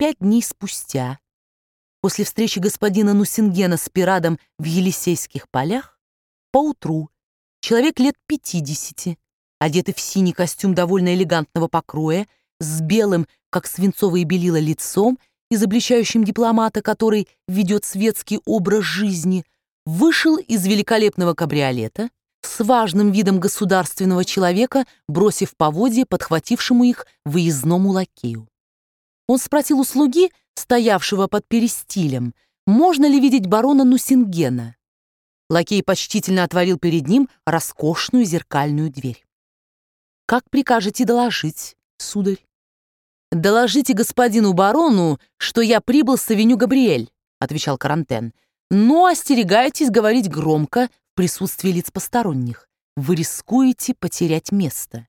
5 дней спустя, после встречи господина Нусингена с Пирадом в Елисейских полях, поутру человек лет 50, одетый в синий костюм довольно элегантного покроя, с белым, как свинцовые белила, лицом, изобличающим дипломата, который ведет светский образ жизни, вышел из великолепного кабриолета с важным видом государственного человека, бросив поводья подхватившему их выездному лакею. Он спросил у слуги, стоявшего под перестилем, можно ли видеть барона Нусингена. Лакей почтительно отворил перед ним роскошную зеркальную дверь. «Как прикажете доложить, сударь?» «Доложите господину барону, что я прибыл с авеню Габриэль», — отвечал Карантен. «Но остерегайтесь говорить громко в присутствии лиц посторонних. Вы рискуете потерять место».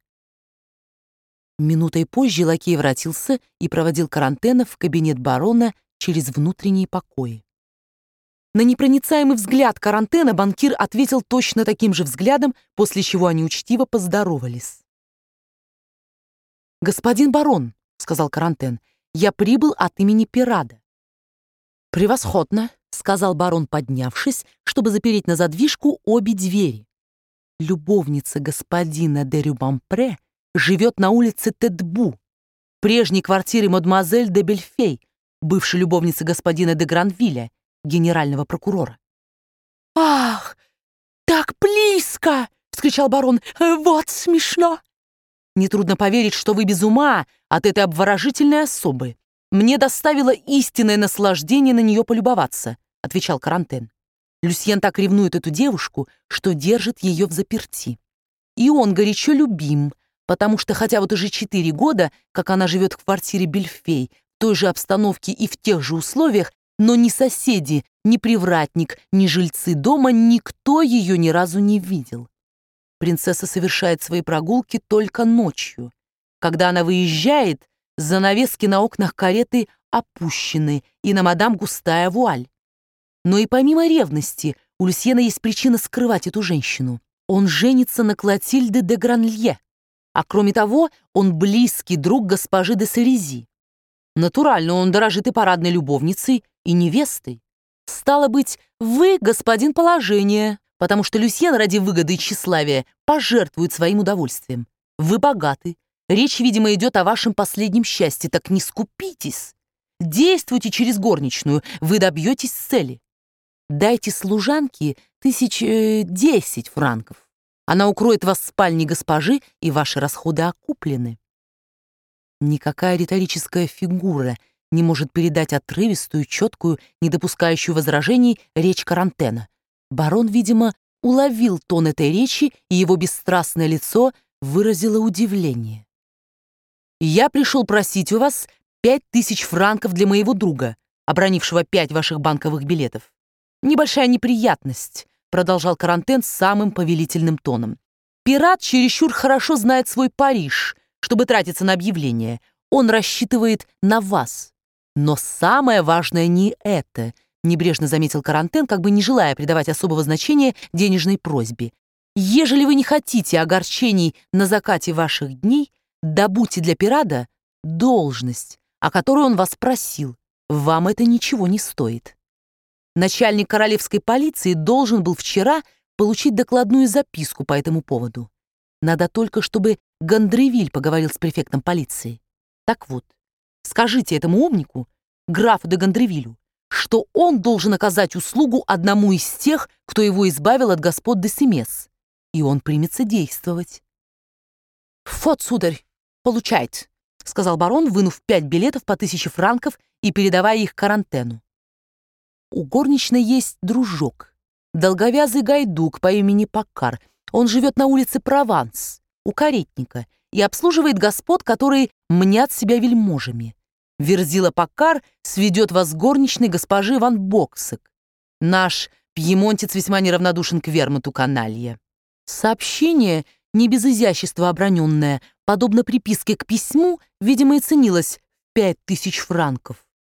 Минутой позже лакей воротился и проводил Карантена в кабинет барона через внутренние покои. На непроницаемый взгляд Карантена банкир ответил точно таким же взглядом, после чего они учтиво поздоровались. «Господин барон», — сказал Карантен, — «я прибыл от имени Пирада». «Превосходно», — сказал барон, поднявшись, чтобы запереть на задвижку обе двери. «Любовница господина де Рюбампре живет на улице Тетбу, прежней квартире мадемуазель де Бельфей, бывшей любовницы господина де Гранвилля, генерального прокурора». «Ах, так близко!» — вскричал барон. «Вот смешно!» «Нетрудно поверить, что вы без ума от этой обворожительной особы. Мне доставило истинное наслаждение на нее полюбоваться», — отвечал Карантен. «Люсьен так ревнует эту девушку, что держит ее взаперти. И он горячо любим, потому что хотя вот уже 4 года, как она живет в квартире Бельфей, в той же обстановке и в тех же условиях, но ни соседи, ни привратник, ни жильцы дома, никто ее ни разу не видел. Принцесса совершает свои прогулки только ночью. Когда она выезжает, занавески на окнах кареты опущены, и на мадам густая вуаль. Но и помимо ревности, у Люсьена есть причина скрывать эту женщину. Он женится на Клотильде де Гранлье, а кроме того, он близкий друг госпожи де Сарези. Натурально, он дорожит и парадной любовницей, и невестой. Стало быть, вы господин положения, потому что Люсьен ради выгоды и тщеславия пожертвует своим удовольствием. Вы богаты. Речь, видимо, идет о вашем последнем счастье, так не скупитесь. Действуйте через горничную, вы добьетесь цели. Дайте служанке 10 франков. Она укроет вас в спальне госпожи, и ваши расходы окуплены». Никакая риторическая фигура не может передать отрывистую, четкую, не допускающую возражений речь Карантена. Барон, видимо, уловил тон этой речи, и его бесстрастное лицо выразило удивление. «Я пришел просить у вас 5000 франков для моего друга, обронившего 5 ваших банковых билетов. Небольшая неприятность», — продолжал Карантен самым повелительным тоном. «Пират чересчур хорошо знает свой Париж, чтобы тратиться на объявления. Он рассчитывает на вас. Но самое важное не это», — небрежно заметил Карантен, как бы не желая придавать особого значения денежной просьбе. «Ежели вы не хотите огорчений на закате ваших дней, добудьте для Пирада должность, о которой он вас просил. Вам это ничего не стоит. Начальник королевской полиции должен был вчера получить докладную записку по этому поводу. Надо только, чтобы Гандревиль поговорил с префектом полиции. Так вот, скажите этому умнику, графу де Гандревилю, что он должен оказать услугу одному из тех, кто его избавил от господ де Семес, и он примется действовать». «Вот, сударь, получайте», — сказал барон, вынув 5 билетов по 1000 франков и передавая их Карантену. «У горничной есть дружок, долговязый гайдук по имени Паккар. Он живет на улице Прованс, у каретника, и обслуживает господ, которые мнят себя вельможами. Верзила Паккар сведет вас с горничной госпожи Ван Боксек. Наш пьемонтец весьма неравнодушен к вермуту каналья». Сообщение, не без изящества оброненное, подобно приписке к письму, видимо, и ценилось в 5000 франков.